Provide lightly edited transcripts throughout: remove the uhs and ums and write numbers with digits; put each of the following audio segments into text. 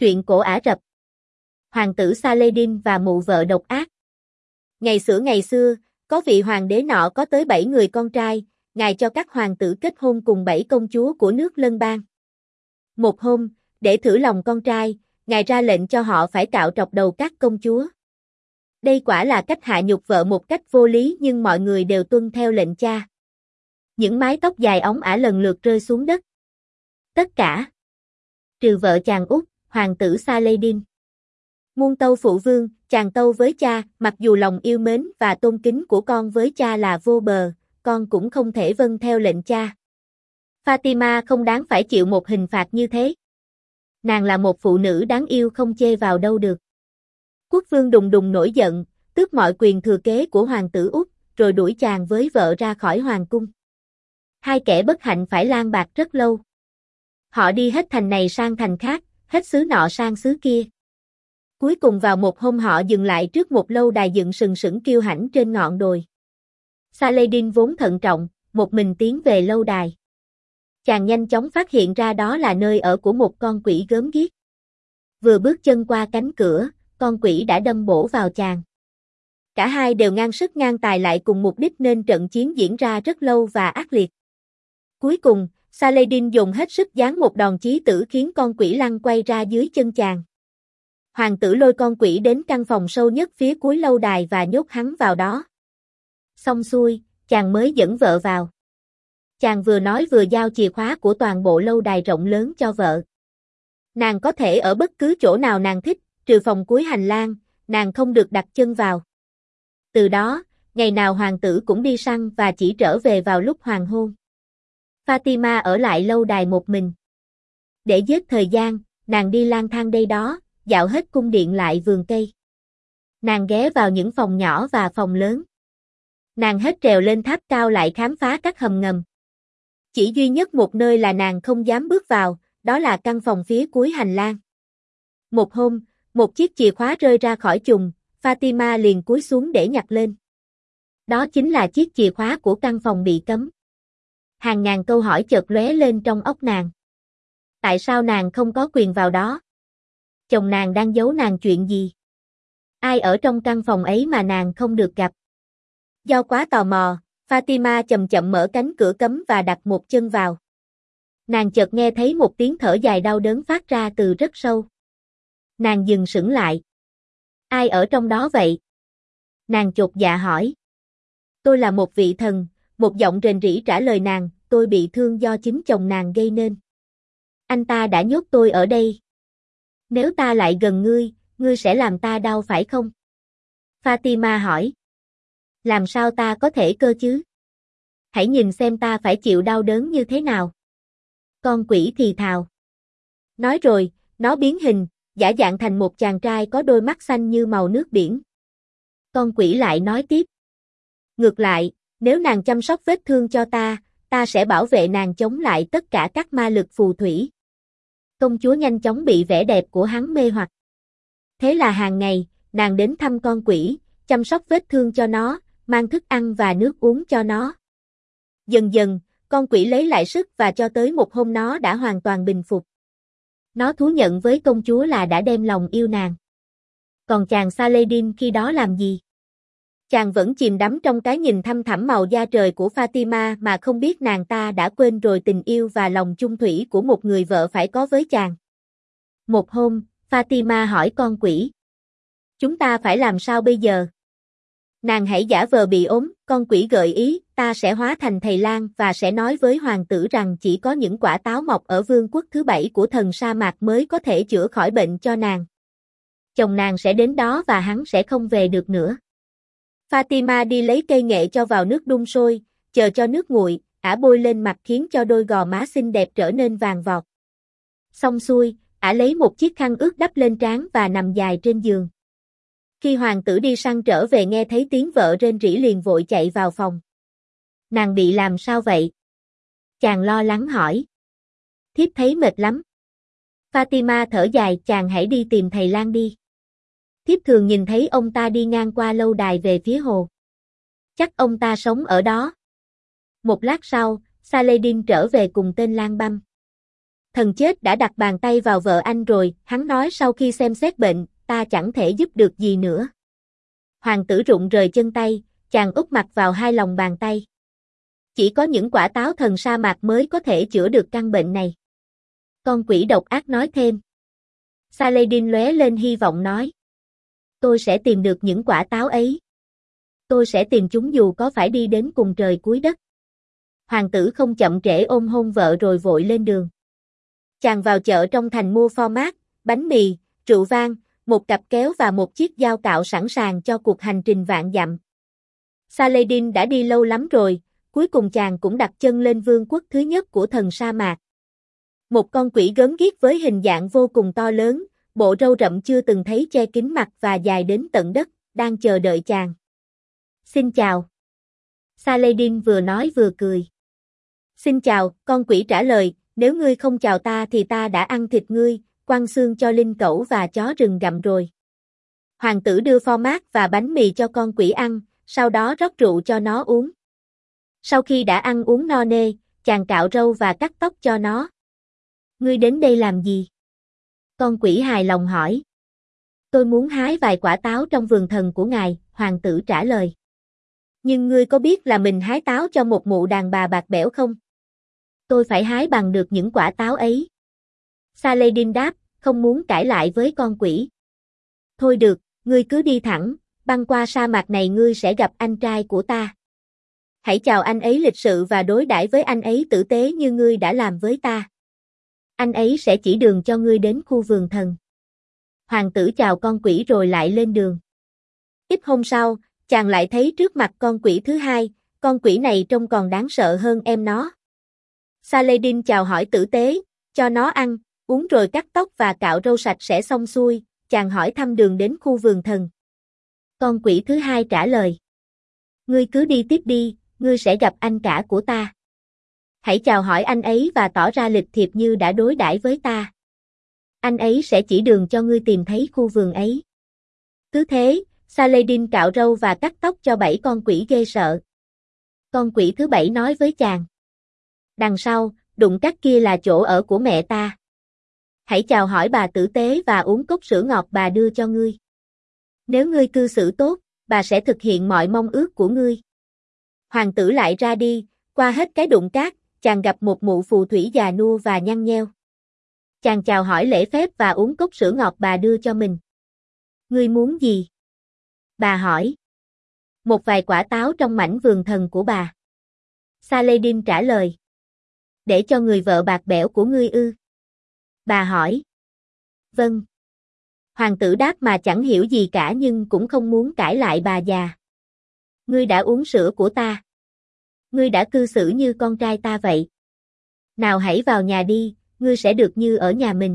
Truyện cổ Ả Rập. Hoàng tử Saladin và mụ vợ độc ác. Ngày xưa, có vị hoàng đế nọ có tới 7 người con trai, ngài cho các hoàng tử kết hôn cùng 7 công chúa của nước lân bang. Một hôm, để thử lòng con trai, ngài ra lệnh cho họ phải cạo trọc đầu các công chúa. Đây quả là cách hạ nhục vợ một cách vô lý, nhưng mọi người đều tuân theo lệnh cha. Những mái tóc dài óng ả lần lượt rơi xuống đất. Tất cả, trừ vợ chàng út, hoàng tử Saladin. Muôn tâu phụ vương, chàng tâu với cha, mặc dù lòng yêu mến và tôn kính của con với cha là vô bờ, con cũng không thể vâng theo lệnh cha. Fatima không đáng phải chịu một hình phạt như thế. Nàng là một phụ nữ đáng yêu không chê vào đâu được. Quốc vương đùng đùng nổi giận, tước mọi quyền thừa kế của hoàng tử út, rồi đuổi chàng với vợ ra khỏi hoàng cung. Hai kẻ bất hạnh phải lang bạc rất lâu. Họ đi hết thành này sang thành khác, hết xứ nọ sang xứ kia. Cuối cùng vào một hôm họ dừng lại trước một lâu đài dựng sừng sững kiêu hãnh trên ngọn đồi. Saladin vốn thận trọng, một mình tiến về lâu đài. Chàng nhanh chóng phát hiện ra đó là nơi ở của một con quỷ gớm ghiếc. Vừa bước chân qua cánh cửa, con quỷ đã đâm bổ vào chàng. Cả hai đều ngang sức ngang tài lại cùng mục đích nên trận chiến diễn ra rất lâu và ác liệt. Cuối cùng, Saladin dùng hết sức giáng một đòn chí tử khiến con quỷ lăn quay ra dưới chân chàng. Hoàng tử lôi con quỷ đến căn phòng sâu nhất phía cuối lâu đài và nhốt hắn vào đó. Xong xuôi, chàng mới dẫn vợ vào. Chàng vừa nói vừa giao chìa khóa của toàn bộ lâu đài rộng lớn cho vợ. Nàng có thể ở bất cứ chỗ nào nàng thích, trừ phòng cuối hành lang, nàng không được đặt chân vào. Từ đó, ngày nào hoàng tử cũng đi săn và chỉ trở về vào lúc hoàng hôn. Fatima ở lại lâu đài một mình. Để giết thời gian, nàng đi lang thang đây đó, dạo hết cung điện lại vườn cây. Nàng ghé vào những phòng nhỏ và phòng lớn. Nàng hết trèo lên tháp cao lại khám phá các hầm ngầm. Chỉ duy nhất một nơi là nàng không dám bước vào, đó là căn phòng phía cuối hành lang. Một hôm, một chiếc chìa khóa rơi ra khỏi chùng, Fatima liền cúi xuống để nhặt lên. Đó chính là chiếc chìa khóa của căn phòng bị cấm. Hàng ngàn câu hỏi chợt lóe lên trong óc nàng. Tại sao nàng không có quyền vào đó? Chồng nàng đang giấu nàng chuyện gì? Ai ở trong căn phòng ấy mà nàng không được gặp? Do quá tò mò, Fatima chậm chậm mở cánh cửa cấm và đặt một chân vào. Nàng chợt nghe thấy một tiếng thở dài đau đớn phát ra từ rất sâu. Nàng dừng sững lại. Ai ở trong đó vậy? Nàng chột dạ hỏi. Tôi là một vị thần, một giọng rền rĩ trả lời nàng, tôi bị thương do chính chồng nàng gây nên. Anh ta đã nhốt tôi ở đây. Nếu ta lại gần ngươi, ngươi sẽ làm ta đau phải không? Fatima hỏi. Làm sao ta có thể cơ chứ? Hãy nhìn xem ta phải chịu đau đớn như thế nào. Con quỷ thì thào. Nói rồi, nó biến hình, giả dạng thành một chàng trai có đôi mắt xanh như màu nước biển. Con quỷ lại nói tiếp. Ngược lại, nếu nàng chăm sóc vết thương cho ta sẽ bảo vệ nàng chống lại tất cả các ma lực phù thủy. Công chúa nhanh chóng bị vẻ đẹp của hắn mê hoặc. Thế là hàng ngày, nàng đến thăm con quỷ, chăm sóc vết thương cho nó, mang thức ăn và nước uống cho nó. Dần dần, con quỷ lấy lại sức và cho tới một hôm nó đã hoàn toàn bình phục. Nó thú nhận với công chúa là đã đem lòng yêu nàng. Còn chàng Saladin khi đó làm gì? Chàng vẫn chìm đắm trong cái nhìn thăm thẳm màu da trời của Fatima mà không biết nàng ta đã quên rồi tình yêu và lòng chung thủy của một người vợ phải có với chàng. Một hôm, Fatima hỏi con quỷ. Chúng ta phải làm sao bây giờ? Nàng hãy giả vờ bị ốm, con quỷ gợi ý, ta sẽ hóa thành thầy lang và sẽ nói với hoàng tử rằng chỉ có những quả táo mọc ở vương quốc thứ 7 của thần sa mạc mới có thể chữa khỏi bệnh cho nàng. Chồng nàng sẽ đến đó và hắn sẽ không về được nữa. Fatima đi lấy cây nghệ cho vào nước đun sôi, chờ cho nước nguội, ả bôi lên mặt khiến cho đôi gò má xinh đẹp trở nên vàng vọt. Xong xuôi, ả lấy một chiếc khăn ướt đắp lên trán và nằm dài trên giường. Khi hoàng tử đi săn trở về nghe thấy tiếng vợ rên rỉ liền vội chạy vào phòng. Nàng bị làm sao vậy? Chàng lo lắng hỏi. Thiếp thấy mệt lắm. Fatima thở dài, chàng hãy đi tìm thầy lang đi. Thiếp thường nhìn thấy ông ta đi ngang qua lâu đài về phía hồ. Chắc ông ta sống ở đó. Một lát sau, Saladin trở về cùng tên lang băm. Thần chết đã đặt bàn tay vào vợ anh rồi, hắn nói sau khi xem xét bệnh, ta chẳng thể giúp được gì nữa. Hoàng tử rụng rời chân tay, chàng úp mặt vào hai lòng bàn tay. Chỉ có những quả táo thần sa mạc mới có thể chữa được căn bệnh này. Con quỷ độc ác nói thêm. Saladin lóe lên hy vọng nói. Tôi sẽ tìm được những quả táo ấy. Tôi sẽ tìm chúng dù có phải đi đến cùng trời cuối đất. Hoàng tử không chậm trễ ôm hôn vợ rồi vội lên đường. Chàng vào chợ trong thành mua phô mát, bánh mì, rượu vang, một cặp kéo và một chiếc dao cạo sẵn sàng cho cuộc hành trình vạn dặm. Saladin đã đi lâu lắm rồi, cuối cùng chàng cũng đặt chân lên vương quốc thứ nhất của thần sa mạc. Một con quỷ gớm ghiếc với hình dạng vô cùng to lớn, bộ râu rậm chưa từng thấy che kín mặt và dài đến tận đất, đang chờ đợi chàng. Xin chào. Saladin vừa nói vừa cười. Xin chào, con quỷ trả lời, nếu ngươi không chào ta thì ta đã ăn thịt ngươi, quăng xương cho linh cẩu và chó rừng gặm rồi. Hoàng tử đưa phô mát và bánh mì cho con quỷ ăn, sau đó rót rượu cho nó uống. Sau khi đã ăn uống no nê, chàng cạo râu và cắt tóc cho nó. Ngươi đến đây làm gì? Con quỷ hài lòng hỏi. Tôi muốn hái vài quả táo trong vườn thần của ngài, hoàng tử trả lời. Nhưng ngươi có biết là mình hái táo cho một mụ đàn bà bạc bẽo không? Tôi phải hái bằng được những quả táo ấy. Saladin đáp, không muốn cãi lại với con quỷ. Thôi được, ngươi cứ đi thẳng, băng qua sa mạc này ngươi sẽ gặp anh trai của ta. Hãy chào anh ấy lịch sự và đối đãi với anh ấy tử tế như ngươi đã làm với ta. Anh ấy sẽ chỉ đường cho ngươi đến khu vườn thần. Hoàng tử chào con quỷ rồi lại lên đường. Ít hôm sau, chàng lại thấy trước mặt con quỷ thứ hai, con quỷ này trông còn đáng sợ hơn em nó. Saladin chào hỏi tử tế, cho nó ăn, uống rồi cắt tóc và cạo râu sạch sẽ xong xuôi, chàng hỏi thăm đường đến khu vườn thần. Con quỷ thứ hai trả lời. Ngươi cứ đi tiếp đi, ngươi sẽ gặp anh cả của ta. Hãy chào hỏi anh ấy và tỏ ra lịch thiệp như đã đối đãi với ta. Anh ấy sẽ chỉ đường cho ngươi tìm thấy khu vườn ấy. Cứ thế, Saladin cạo râu và cắt tóc cho 7 con quỷ ghê sợ. Con quỷ thứ 7 nói với chàng. Đằng sau, đụng cắt kia là chỗ ở của mẹ ta. Hãy chào hỏi bà tử tế và uống cốc sữa ngọt bà đưa cho ngươi. Nếu ngươi cư xử tốt, bà sẽ thực hiện mọi mong ước của ngươi. Hoàng tử lại ra đi, qua hết cái đụng cát, chàng gặp một mụ phù thủy già nua và nhăn nheo. Chàng chào hỏi lễ phép và uống cốc sữa ngọt bà đưa cho mình. Ngươi muốn gì? Bà hỏi. Một vài quả táo trong mảnh vườn thần của bà. Saladin trả lời. Để cho người vợ bạc bẽo của ngươi ư? Bà hỏi. Vâng. Hoàng tử đáp mà chẳng hiểu gì cả nhưng cũng không muốn cãi lại bà già. Ngươi đã uống sữa của ta. Ngươi đã cư xử như con trai ta vậy. Nào hãy vào nhà đi, ngươi sẽ được như ở nhà mình.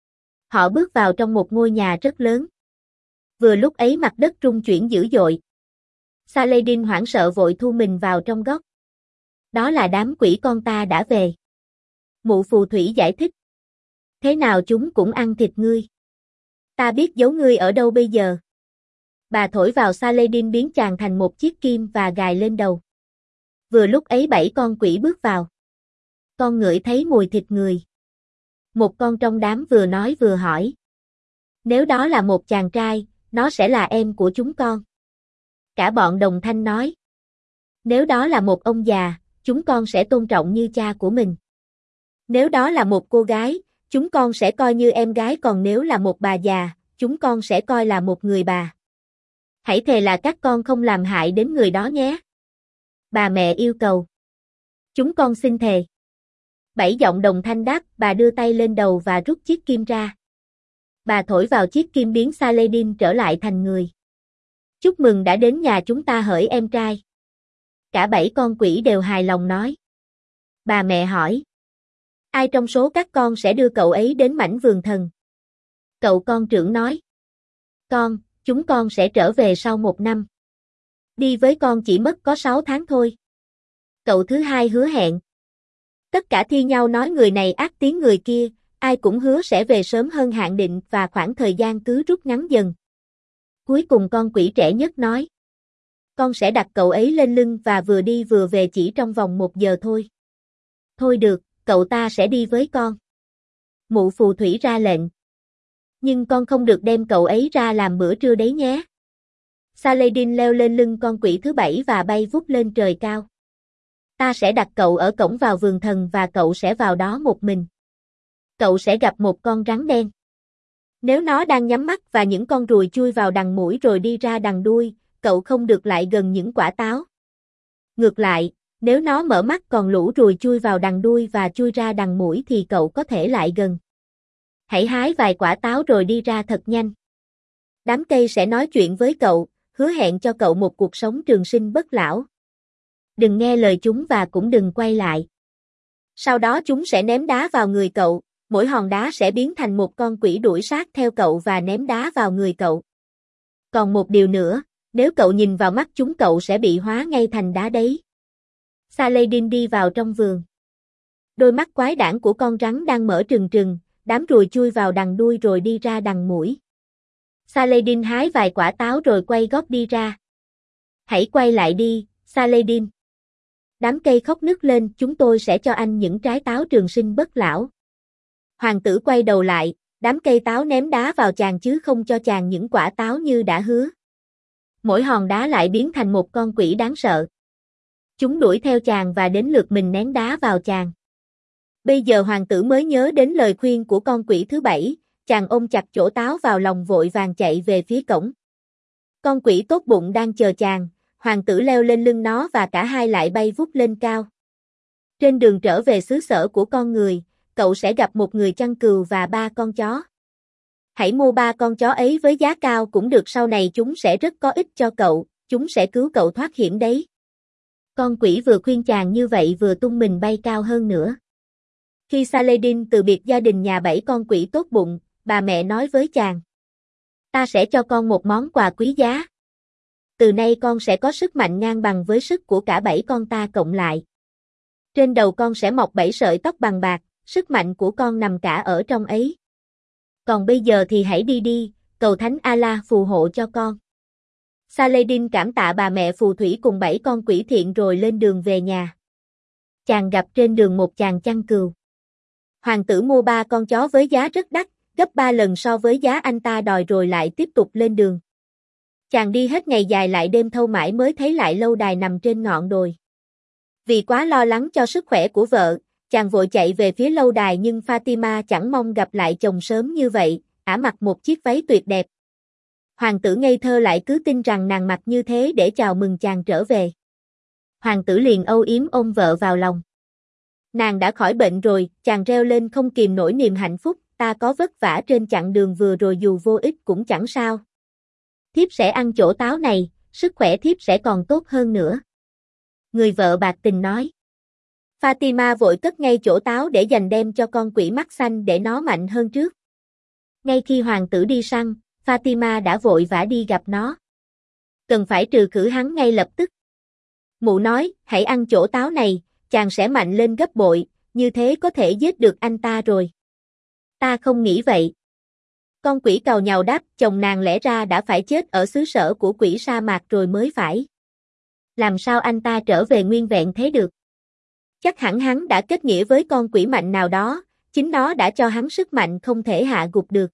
Họ bước vào trong một ngôi nhà rất lớn. Vừa lúc ấy mặt đất rung chuyển dữ dội. Saladin hoảng sợ vội thu mình vào trong góc. Đó là đám quỷ con ta đã về. Mụ phù thủy giải thích. Thế nào chúng cũng ăn thịt ngươi. Ta biết giấu ngươi ở đâu bây giờ. Bà thổi vào Saladin biến chàng thành một chiếc kim và gài lên đầu. Vừa lúc ấy 7 con quỷ bước vào. Con ngửi thấy mùi thịt người. Một con trong đám vừa nói vừa hỏi. Nếu đó là một chàng trai, nó sẽ là em của chúng con. Cả bọn đồng thanh nói. Nếu đó là một ông già, chúng con sẽ tôn trọng như cha của mình. Nếu đó là một cô gái, chúng con sẽ coi như em gái, còn nếu là một bà già, chúng con sẽ coi là một người bà. Hãy thề là các con không làm hại đến người đó nhé. Bà mẹ yêu cầu. Chúng con xin thề. 7 giọng đồng thanh đáp, bà đưa tay lên đầu và rút chiếc kim ra. Bà thổi vào chiếc kim biến Saladin trở lại thành người. Chúc mừng đã đến nhà chúng ta hỡi em trai. Cả 7 con quỷ đều hài lòng nói. Bà mẹ hỏi. Ai trong số các con sẽ đưa cậu ấy đến mảnh vườn thần? Cậu con trưởng nói. Chúng con sẽ trở về sau 1 năm. Đi với con chỉ mất có 6 tháng thôi. Cậu thứ hai hứa hẹn. Tất cả thi nhau nói người này ác tiếng người kia, ai cũng hứa sẽ về sớm hơn hạn định và khoảng thời gian cứ rút ngắn dần. Cuối cùng con quỷ trẻ nhất nói. Con sẽ đặt cậu ấy lên lưng và vừa đi vừa về chỉ trong vòng 1 giờ thôi. Thôi được, cậu ta sẽ đi với con. Mụ phù thủy ra lệnh. Nhưng con không được đem cậu ấy ra làm bữa trưa đấy nhé. Saladin leo lên lưng con quỷ thứ 7 và bay vút lên trời cao. Ta sẽ đặt cậu ở cổng vào vườn thần và cậu sẽ vào đó một mình. Cậu sẽ gặp một con rắn đen. Nếu nó đang nhắm mắt và những con ruồi chui vào đằng mũi rồi đi ra đằng đuôi, cậu không được lại gần những quả táo. Ngược lại, nếu nó mở mắt còn lũ ruồi chui vào đằng đuôi và chui ra đằng mũi thì cậu có thể lại gần. Hãy hái vài quả táo rồi đi ra thật nhanh. Đám cây sẽ nói chuyện với cậu, hứa hẹn cho cậu một cuộc sống trường sinh bất lão. Đừng nghe lời chúng và cũng đừng quay lại. Sau đó chúng sẽ ném đá vào người cậu, mỗi hòn đá sẽ biến thành một con quỷ đuổi sát theo cậu và ném đá vào người cậu. Còn một điều nữa, nếu cậu nhìn vào mắt chúng cậu sẽ bị hóa ngay thành đá đấy. Saladin đi vào trong vườn. Đôi mắt quái đản của con rắn đang mở trừng trừng, đám ruồi chui vào đằng đuôi rồi đi ra đằng mũi. Saladin hái vài quả táo rồi quay gót đi ra. Hãy quay lại đi, Saladin. Đám cây khóc nức lên, chúng tôi sẽ cho anh những trái táo trường sinh bất lão. Hoàng tử quay đầu lại, đám cây táo ném đá vào chàng chứ không cho chàng những quả táo như đã hứa. Mỗi hòn đá lại biến thành một con quỷ đáng sợ. Chúng đuổi theo chàng và đến lượt mình ném đá vào chàng. Bây giờ hoàng tử mới nhớ đến lời khuyên của con quỷ thứ 7, chàng ôm chặt chỗ táo vào lòng vội vàng chạy về phía cổng. Con quỷ tốt bụng đang chờ chàng, hoàng tử leo lên lưng nó và cả hai lại bay vút lên cao. Trên đường trở về xứ sở của con người, cậu sẽ gặp một người chăn cừu và 3 con chó. Hãy mua 3 con chó ấy với giá cao cũng được, sau này chúng sẽ rất có ích cho cậu, chúng sẽ cứu cậu thoát hiểm đấy. Con quỷ vừa khuyên chàng như vậy vừa tung mình bay cao hơn nữa. Khi Saladin từ biệt gia đình nhà 7 con quỷ tốt bụng, bà mẹ nói với chàng. Ta sẽ cho con một món quà quý giá. Từ nay con sẽ có sức mạnh ngang bằng với sức của cả 7 con ta cộng lại. Trên đầu con sẽ mọc 7 sợi tóc bằng bạc, sức mạnh của con nằm cả ở trong ấy. Còn bây giờ thì hãy đi đi, cầu Thánh Allah phù hộ cho con. Saladin cảm tạ bà mẹ phù thủy cùng 7 con quỷ thiện rồi lên đường về nhà. Chàng gặp trên đường một chàng chăn cừu. Hoàng tử mua 3 con chó với giá rất đắt, gấp 3 lần so với giá anh ta đòi rồi lại tiếp tục lên đường. Chàng đi hết ngày dài lại đêm thâu mãi mới thấy lại lâu đài nằm trên ngọn đồi. Vì quá lo lắng cho sức khỏe của vợ, chàng vội chạy về phía lâu đài nhưng Fatima chẳng mong gặp lại chồng sớm như vậy, ả mặc một chiếc váy tuyệt đẹp. Hoàng tử ngây thơ lại cứ tin rằng nàng mặc như thế để chào mừng chàng trở về. Hoàng tử liền âu yếm ôm vợ vào lòng. Nàng đã khỏi bệnh rồi, chàng reo lên không kìm nổi niềm hạnh phúc, ta có vất vả trên chặng đường vừa rồi dù vô ích cũng chẳng sao. Thiếp sẽ ăn chỗ táo này, sức khỏe thiếp sẽ còn tốt hơn nữa. Người vợ bạc tình nói. Fatima vội cất ngay chỗ táo để dành đem cho con quỷ mắt xanh để nó mạnh hơn trước. Ngay khi hoàng tử đi săn, Fatima đã vội vã đi gặp nó. Cần phải trừ khử hắn ngay lập tức. Mụ nói, hãy ăn chỗ táo này, chàng sẽ mạnh lên gấp bội, như thế có thể giết được anh ta rồi. Ta không nghĩ vậy. Con quỷ càu nhàu đáp, chồng nàng lẽ ra đã phải chết ở xứ sở của quỷ sa mạc rồi mới phải. Làm sao anh ta trở về nguyên vẹn thế được? Chắc hẳn hắn đã kết nghĩa với con quỷ mạnh nào đó, chính nó đã cho hắn sức mạnh không thể hạ gục được.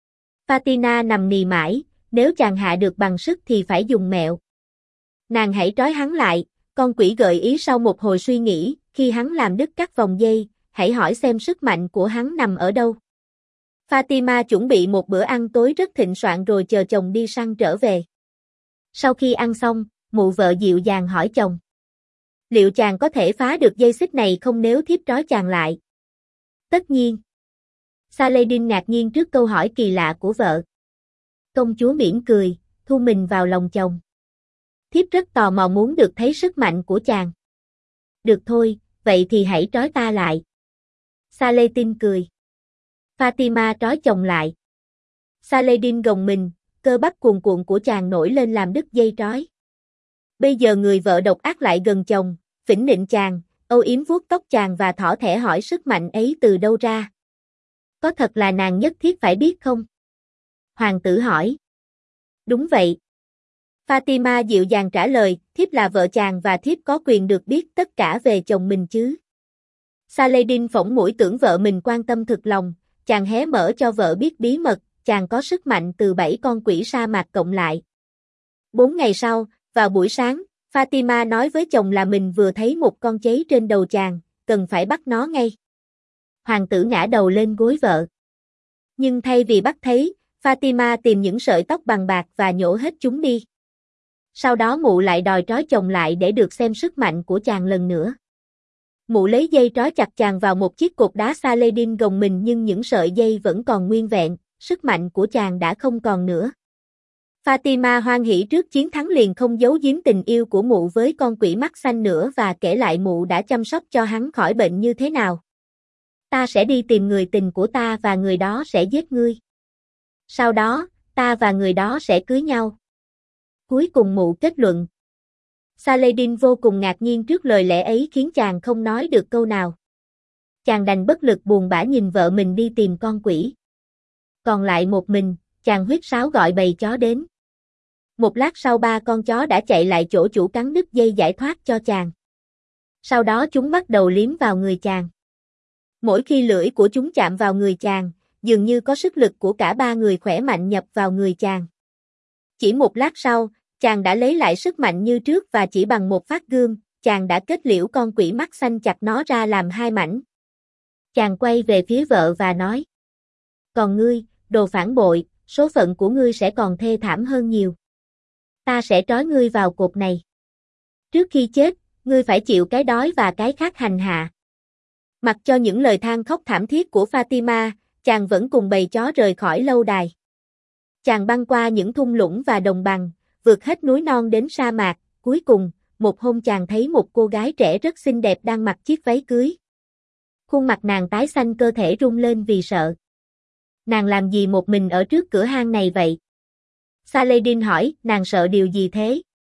Fatima nằm nì mãi, nếu chàng hạ được bằng sức thì phải dùng mẹo. Nàng hãy trói hắn lại, con quỷ gợi ý sau một hồi suy nghĩ, khi hắn làm đứt các vòng dây, hãy hỏi xem sức mạnh của hắn nằm ở đâu. Fatima chuẩn bị một bữa ăn tối rất thịnh soạn rồi chờ chồng đi săn trở về. Sau khi ăn xong, mụ vợ dịu dàng hỏi chồng. Liệu chàng có thể phá được dây xích này không nếu thiếp trói chàng lại? Tất nhiên. Saladin ngạc nhiên trước câu hỏi kỳ lạ của vợ. Công chúa mỉm cười, thu mình vào lòng chồng. Thiếp rất tò mò muốn được thấy sức mạnh của chàng. Được thôi, vậy thì hãy trói ta lại. Saladin cười. Fatima trói chồng lại. Saladin gồng mình, cơ bắp cuồn cuộn của chàng nổi lên làm đứt dây trói. Bây giờ người vợ độc ác lại gần chồng, phỉnh nịnh chàng, âu yếm vuốt tóc chàng và thỏ thẻ hỏi sức mạnh ấy từ đâu ra. Có thật là nàng nhất thiết phải biết không? Hoàng tử hỏi. Đúng vậy. Fatima dịu dàng trả lời, thiếp là vợ chàng và thiếp có quyền được biết tất cả về chồng mình chứ. Saladin phỏng mũi tưởng vợ mình quan tâm thực lòng, chàng hé mở cho vợ biết bí mật, chàng có sức mạnh từ 7 con quỷ sa mạc cộng lại. 4 ngày sau, vào buổi sáng, Fatima nói với chồng là mình vừa thấy một con cháy trên đầu chàng, cần phải bắt nó ngay. Hoàng tử ngã đầu lên gối vợ. Nhưng thay vì bắt thấy, Fatima tìm những sợi tóc bằng bạc và nhổ hết chúng đi. Sau đó mụ lại đòi trói chồng lại để được xem sức mạnh của chàng lần nữa. Mụ lấy dây trói chặt chàng vào một chiếc cột đá Saladin gồng mình nhưng những sợi dây vẫn còn nguyên vẹn, sức mạnh của chàng đã không còn nữa. Fatima hoan hỉ trước chiến thắng liền không giấu giếm tình yêu của mụ với con quỷ mắt xanh nữa và kể lại mụ đã chăm sóc cho hắn khỏi bệnh như thế nào. Ta sẽ đi tìm người tình của ta và người đó sẽ giết ngươi. Sau đó, ta và người đó sẽ cưới nhau. Cuối cùng mụ kết luận. Saladin vô cùng ngạc nhiên trước lời lẽ ấy khiến chàng không nói được câu nào. Chàng đành bất lực buồn bã nhìn vợ mình đi tìm con quỷ. Còn lại một mình, chàng huýt sáo gọi bầy chó đến. Một lát sau 3 con chó đã chạy lại chỗ chủ cắn đứt dây giải thoát cho chàng. Sau đó chúng bắt đầu liếm vào người chàng. Mỗi khi lưỡi của chúng chạm vào người chàng, dường như có sức lực của cả 3 người khỏe mạnh nhập vào người chàng. Chỉ một lát sau, chàng đã lấy lại sức mạnh như trước và chỉ bằng một phát gươm, chàng đã kết liễu con quỷ mắt xanh chặt nó ra làm 2 mảnh. Chàng quay về phía vợ và nói. Còn ngươi, đồ phản bội, số phận của ngươi sẽ còn thê thảm hơn nhiều. Ta sẽ trói ngươi vào cột này. Trước khi chết, ngươi phải chịu cái đói và cái khát hành hạ. Mặc cho những lời than khóc thảm thiết của Fatima, chàng vẫn cùng bầy chó rời khỏi lâu đài. Chàng băng qua những thung lũng và đồng bằng, vượt hết núi non đến sa mạc, cuối cùng, một hôm chàng thấy một cô gái trẻ rất xinh đẹp đang mặc chiếc váy cưới. Khuôn mặt nàng tái xanh cơ thể rung lên vì sợ. Nàng làm gì một mình ở trước cửa hang này vậy? Saladin hỏi, nàng sợ điều gì thế?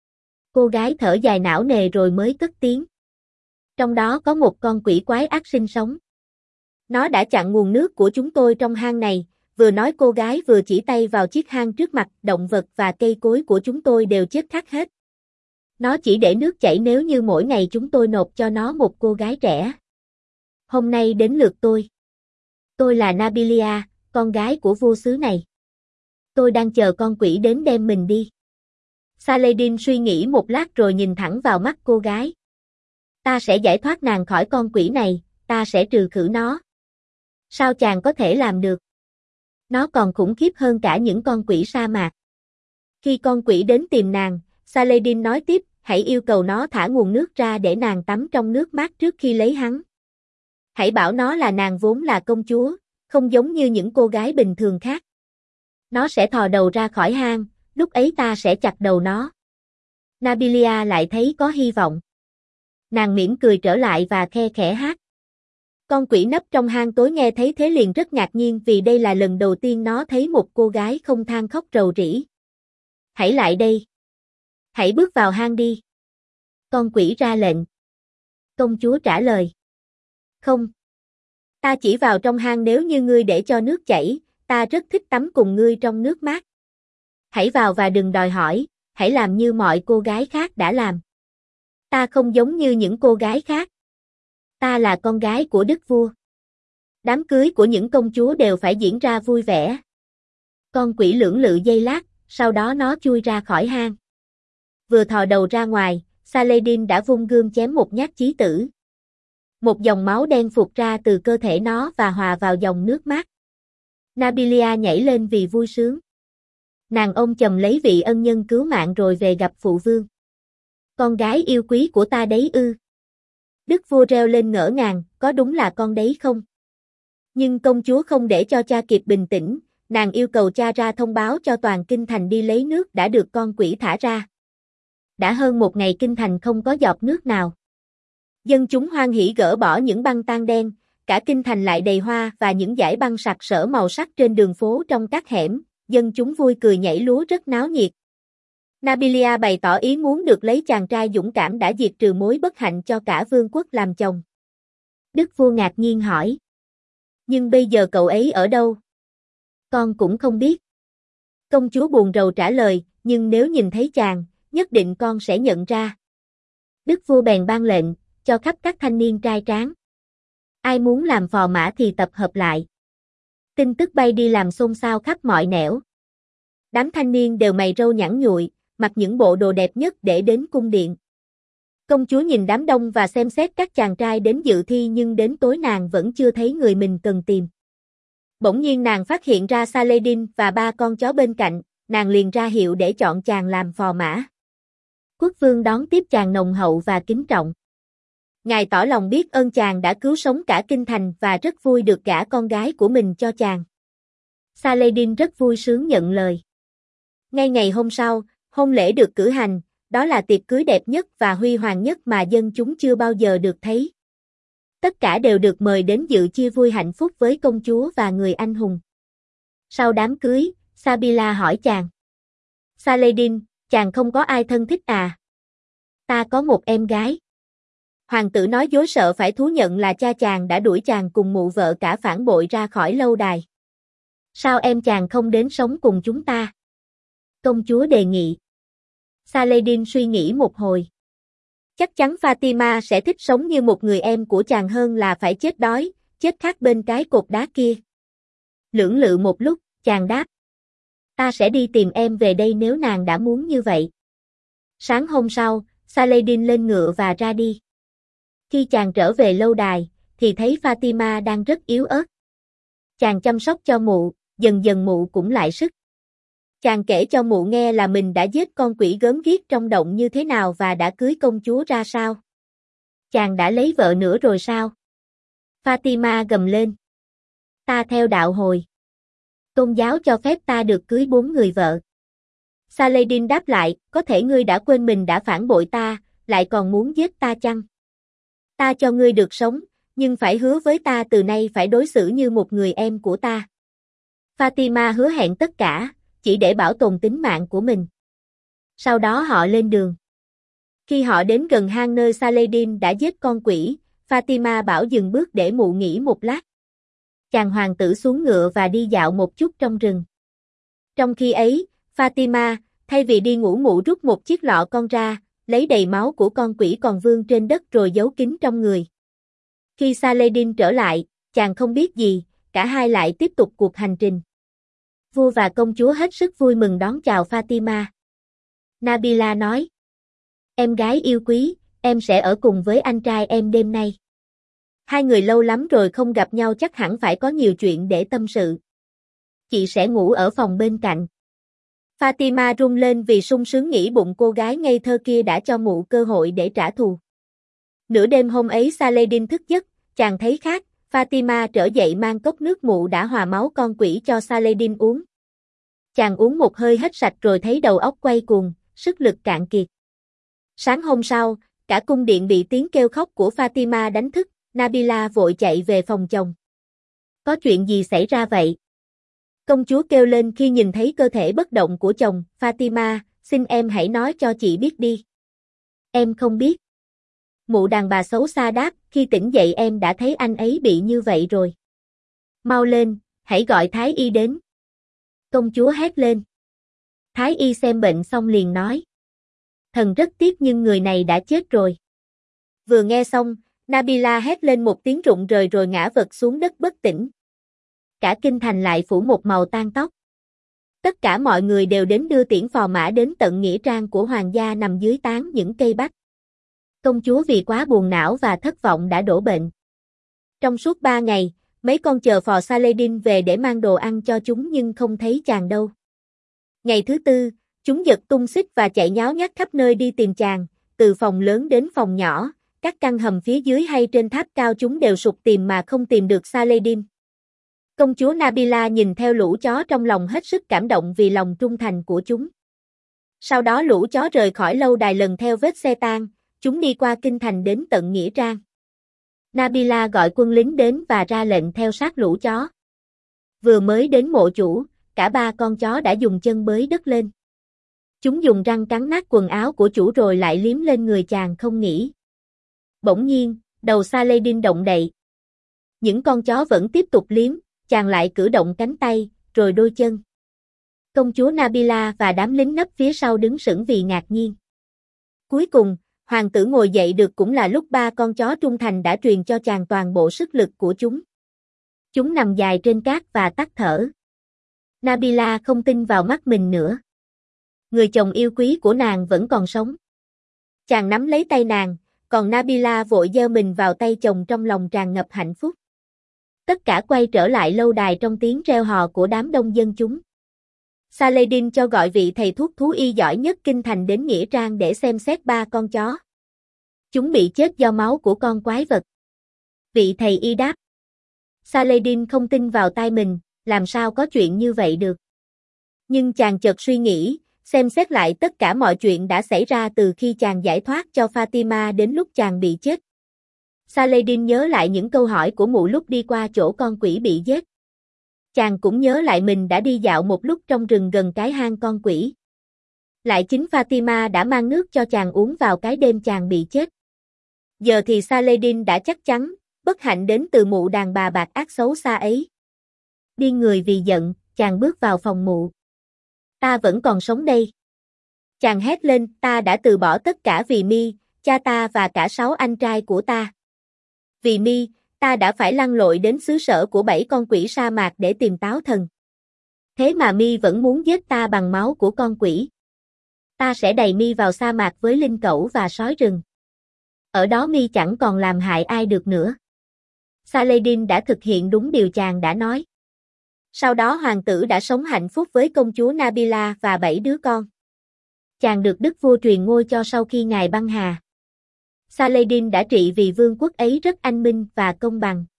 Cô gái thở dài não nề rồi mới cất tiếng. Trong đó có một con quỷ quái ác sinh sống. Nó đã chặn nguồn nước của chúng tôi trong hang này, vừa nói cô gái vừa chỉ tay vào chiếc hang trước mặt, động vật và cây cối của chúng tôi đều chết khát hết. Nó chỉ để nước chảy nếu như mỗi ngày chúng tôi nộp cho nó một cô gái trẻ. Hôm nay đến lượt tôi. Tôi là Nabilia, con gái của vua xứ này. Tôi đang chờ con quỷ đến đem mình đi. Saladin suy nghĩ một lát rồi nhìn thẳng vào mắt cô gái. Ta sẽ giải thoát nàng khỏi con quỷ này, ta sẽ trừ khử nó. Sao chàng có thể làm được? Nó còn khủng khiếp hơn cả những con quỷ sa mạc. Khi con quỷ đến tìm nàng, Saladin nói tiếp, hãy yêu cầu nó thả nguồn nước ra để nàng tắm trong nước mát trước khi lấy hắn. Hãy bảo nó là nàng vốn là công chúa, không giống như những cô gái bình thường khác. Nó sẽ thò đầu ra khỏi hang, lúc ấy ta sẽ chặt đầu nó. Nabilia lại thấy có hy vọng. Nàng mỉm cười trở lại và khe khẽ hát. Con quỷ nấp trong hang tối nghe thấy thế liền rất ngạc nhiên vì đây là lần đầu tiên nó thấy một cô gái không than khóc rầu rĩ. Hãy lại đây. Hãy bước vào hang đi. Con quỷ ra lệnh. Công chúa trả lời. Không. Ta chỉ vào trong hang nếu như ngươi để cho nước chảy, ta rất thích tắm cùng ngươi trong nước mát. Hãy vào và đừng đòi hỏi, hãy làm như mọi cô gái khác đã làm. Ta không giống như những cô gái khác. Ta là con gái của đức vua. Đám cưới của những công chúa đều phải diễn ra vui vẻ. Con quỷ lưỡng lự giây lát, sau đó nó chui ra khỏi hang. Vừa thò đầu ra ngoài, Saladin đã vung gươm chém một nhát chí tử. Một dòng máu đen phụt ra từ cơ thể nó và hòa vào dòng nước mát. Nabilia nhảy lên vì vui sướng. Nàng ôm chầm lấy vị ân nhân cứu mạng rồi về gặp phụ vương. Con gái yêu quý của ta đấy ư? Đức vua reo lên ngỡ ngàng, có đúng là con đấy không? Nhưng công chúa không để cho cha kịp bình tĩnh, nàng yêu cầu cha ra thông báo cho toàn kinh thành đi lấy nước đã được con quỷ thả ra. Đã hơn một ngày kinh thành không có giọt nước nào. Dân chúng hoan hỉ gỡ bỏ những băng tan đen, cả kinh thành lại đầy hoa và những dải băng sặc sỡ màu sắc trên đường phố trong các hẻm, dân chúng vui cười nhảy lúa rất náo nhiệt. Nabilia bày tỏ ý muốn được lấy chàng trai dũng cảm đã diệt trừ mối bất hạnh cho cả vương quốc làm chồng. Đức vua ngạc nhiên hỏi. Nhưng bây giờ cậu ấy ở đâu? Con cũng không biết. Công chúa buồn rầu trả lời, nhưng nếu nhìn thấy chàng, nhất định con sẽ nhận ra. Đức vua bèn ban lệnh, cho khắp các thanh niên trai tráng. Ai muốn làm phò mã thì tập hợp lại. Tin tức bay đi làm xôn xao khắp mọi nẻo. Đám thanh niên đều mày râu nhẵn nhụi, mặc những bộ đồ đẹp nhất để đến cung điện. Công chúa nhìn đám đông và xem xét các chàng trai đến dự thi nhưng đến tối nàng vẫn chưa thấy người mình cần tìm. Bỗng nhiên nàng phát hiện ra Saladin và 3 con chó bên cạnh, nàng liền ra hiệu để chọn chàng làm phò mã. Quốc vương đón tiếp chàng nồng hậu và kính trọng. Ngài tỏ lòng biết ơn chàng đã cứu sống cả kinh thành và rất vui được gả con gái của mình cho chàng. Saladin rất vui sướng nhận lời. Ngay ngày hôm sau, hôn lễ được cử hành, đó là tiệc cưới đẹp nhất và huy hoàng nhất mà dân chúng chưa bao giờ được thấy. Tất cả đều được mời đến dự chia vui hạnh phúc với công chúa và người anh hùng. Sau đám cưới, Sabila hỏi chàng. Saladin, chàng không có ai thân thích à? Ta có một em gái. Hoàng tử nói dối sợ phải thú nhận là cha chàng đã đuổi chàng cùng mụ vợ cả phản bội ra khỏi lâu đài. Sao em chàng không đến sống cùng chúng ta? Công chúa đề nghị. Saladin suy nghĩ một hồi. Chắc chắn Fatima sẽ thích sống như một người em của chàng hơn là phải chết đói, chết khát bên cái cột đá kia. Lưỡng lự một lúc, chàng đáp. Ta sẽ đi tìm em về đây nếu nàng đã muốn như vậy. Sáng hôm sau, Saladin lên ngựa và ra đi. Khi chàng trở về lâu đài, thì thấy Fatima đang rất yếu ớt. Chàng chăm sóc cho mụ, dần dần mụ cũng lại sức. Chàng kể cho mụ nghe là mình đã giết con quỷ gớm ghiếc trong động như thế nào và đã cưới công chúa ra sao. Chàng đã lấy vợ nữa rồi sao? Fatima gầm lên. Ta theo đạo hồi. Tôn giáo cho phép ta được cưới 4 người vợ. Saladin đáp lại, có thể ngươi đã quên mình đã phản bội ta, lại còn muốn giết ta chăng? Ta cho ngươi được sống, nhưng phải hứa với ta từ nay phải đối xử như một người em của ta. Fatima hứa hẹn tất cả, chỉ để bảo tồn tính mạng của mình. Sau đó họ lên đường. Khi họ đến gần hang nơi Saladin đã giết con quỷ, Fatima bảo dừng bước để mụ nghỉ một lát. Chàng hoàng tử xuống ngựa và đi dạo một chút trong rừng. Trong khi ấy, Fatima, thay vì đi ngủ mụ rút một chiếc lọ con ra, lấy đầy máu của con quỷ còn vương trên đất rồi giấu kín trong người. Khi Saladin trở lại, chàng không biết gì, cả hai lại tiếp tục cuộc hành trình. Vua và công chúa hết sức vui mừng đón chào Fatima. Nabila nói. Em gái yêu quý, em sẽ ở cùng với anh trai em đêm nay. Hai người lâu lắm rồi không gặp nhau chắc hẳn phải có nhiều chuyện để tâm sự. Chị sẽ ngủ ở phòng bên cạnh. Fatima run lên vì sung sướng nghĩ bụng cô gái ngây thơ kia đã cho mụ cơ hội để trả thù. Nửa đêm hôm ấy Saladin thức giấc, chàng thấy khát, Fatima trở dậy mang cốc nước mụ đã hòa máu con quỷ cho Saladin uống. Chàng uống một hơi hết sạch rồi thấy đầu óc quay cuồng, sức lực cạn kiệt. Sáng hôm sau, cả cung điện bị tiếng kêu khóc của Fatima đánh thức, Nabila vội chạy về phòng chồng. Có chuyện gì xảy ra vậy? Công chúa kêu lên khi nhìn thấy cơ thể bất động của chồng, Fatima, xin em hãy nói cho chị biết đi. Em không biết. Mụ đàn bà xấu xa đáp, khi tỉnh dậy em đã thấy anh ấy bị như vậy rồi. Mau lên, hãy gọi Thái y đến. Công chúa hét lên. Thái y xem bệnh xong liền nói. Thần rất tiếc nhưng người này đã chết rồi. Vừa nghe xong, Nabila hét lên một tiếng rụng rời rồi ngã vật xuống đất bất tỉnh. Cả kinh thành lại phủ một màu tang tóc. Tất cả mọi người đều đến đưa tiễn phò mã đến tận nghĩa trang của hoàng gia nằm dưới tán những cây bách. Công chúa vì quá buồn não và thất vọng đã đổ bệnh. Trong suốt 3 ngày, mấy con chờ phò Saladin về để mang đồ ăn cho chúng nhưng không thấy chàng đâu. Ngày thứ 4, chúng giật tung xích và chạy nháo nhác khắp nơi đi tìm chàng, từ phòng lớn đến phòng nhỏ, các căn hầm phía dưới hay trên tháp cao chúng đều sục tìm mà không tìm được Saladin. Công chúa Nabila nhìn theo lũ chó trong lòng hết sức cảm động vì lòng trung thành của chúng. Sau đó lũ chó rời khỏi lâu đài lần theo vết xe tang, chúng đi qua kinh thành đến tận nghĩa trang. Nabila gọi quân lính đến và ra lệnh theo sát lũ chó. Vừa mới đến mộ chủ, cả 3 con chó đã dùng chân bới đất lên. Chúng dùng răng cắn nát quần áo của chủ rồi lại liếm lên người chàng không nghỉ. Bỗng nhiên, đầu Saladin động đậy. Những con chó vẫn tiếp tục liếm, chàng lại cử động cánh tay, rồi đôi chân. Công chúa Nabila và đám lính nấp phía sau đứng sững vì ngạc nhiên. Cuối cùng, hoàng tử ngồi dậy được cũng là lúc 3 con chó trung thành đã truyền cho chàng toàn bộ sức lực của chúng. Chúng nằm dài trên cát và tắt thở. Nabila không tin vào mắt mình nữa. Người chồng yêu quý của nàng vẫn còn sống. Chàng nắm lấy tay nàng, còn Nabila vội gieo mình vào tay chồng trong lòng tràn ngập hạnh phúc. Tất cả quay trở lại lâu đài trong tiếng reo hò của đám đông dân chúng. Saladin cho gọi vị thầy thuốc thú y giỏi nhất kinh thành đến nghĩa trang để xem xét 3 con chó. Chúng bị chết do máu của con quái vật. Vị thầy y đáp. Saladin không tin vào tai mình, làm sao có chuyện như vậy được. Nhưng chàng chợt suy nghĩ, xem xét lại tất cả mọi chuyện đã xảy ra từ khi chàng giải thoát cho Fatima đến lúc chàng bị chết. Saladin nhớ lại những câu hỏi của mụ lúc đi qua chỗ con quỷ bị giết. Chàng cũng nhớ lại mình đã đi dạo một lúc trong rừng gần cái hang con quỷ. Lại chính Fatima đã mang nước cho chàng uống vào cái đêm chàng bị chết. Giờ thì Saladin đã chắc chắn, bất hạnh đến từ mụ đàn bà bạc ác xấu xa ấy. Điên người vì giận, chàng bước vào phòng mụ. Ta vẫn còn sống đây. Chàng hét lên, ta đã từ bỏ tất cả vì Mi, cha ta và cả 6 anh trai của ta. Vì Mi, ta đã phải lặn lội đến xứ sở của 7 con quỷ sa mạc để tìm táo thần. Thế mà Mi vẫn muốn giết ta bằng máu của con quỷ. Ta sẽ đày Mi vào sa mạc với linh cẩu và sói rừng. Ở đó Mi chẳng còn làm hại ai được nữa. Saladin đã thực hiện đúng điều chàng đã nói. Sau đó hoàng tử đã sống hạnh phúc với công chúa Nabila và 7 đứa con. Chàng được đức vua truyền ngôi cho sau khi ngài băng hà. Saladin đã trị vì vương quốc ấy rất anh minh và công bằng.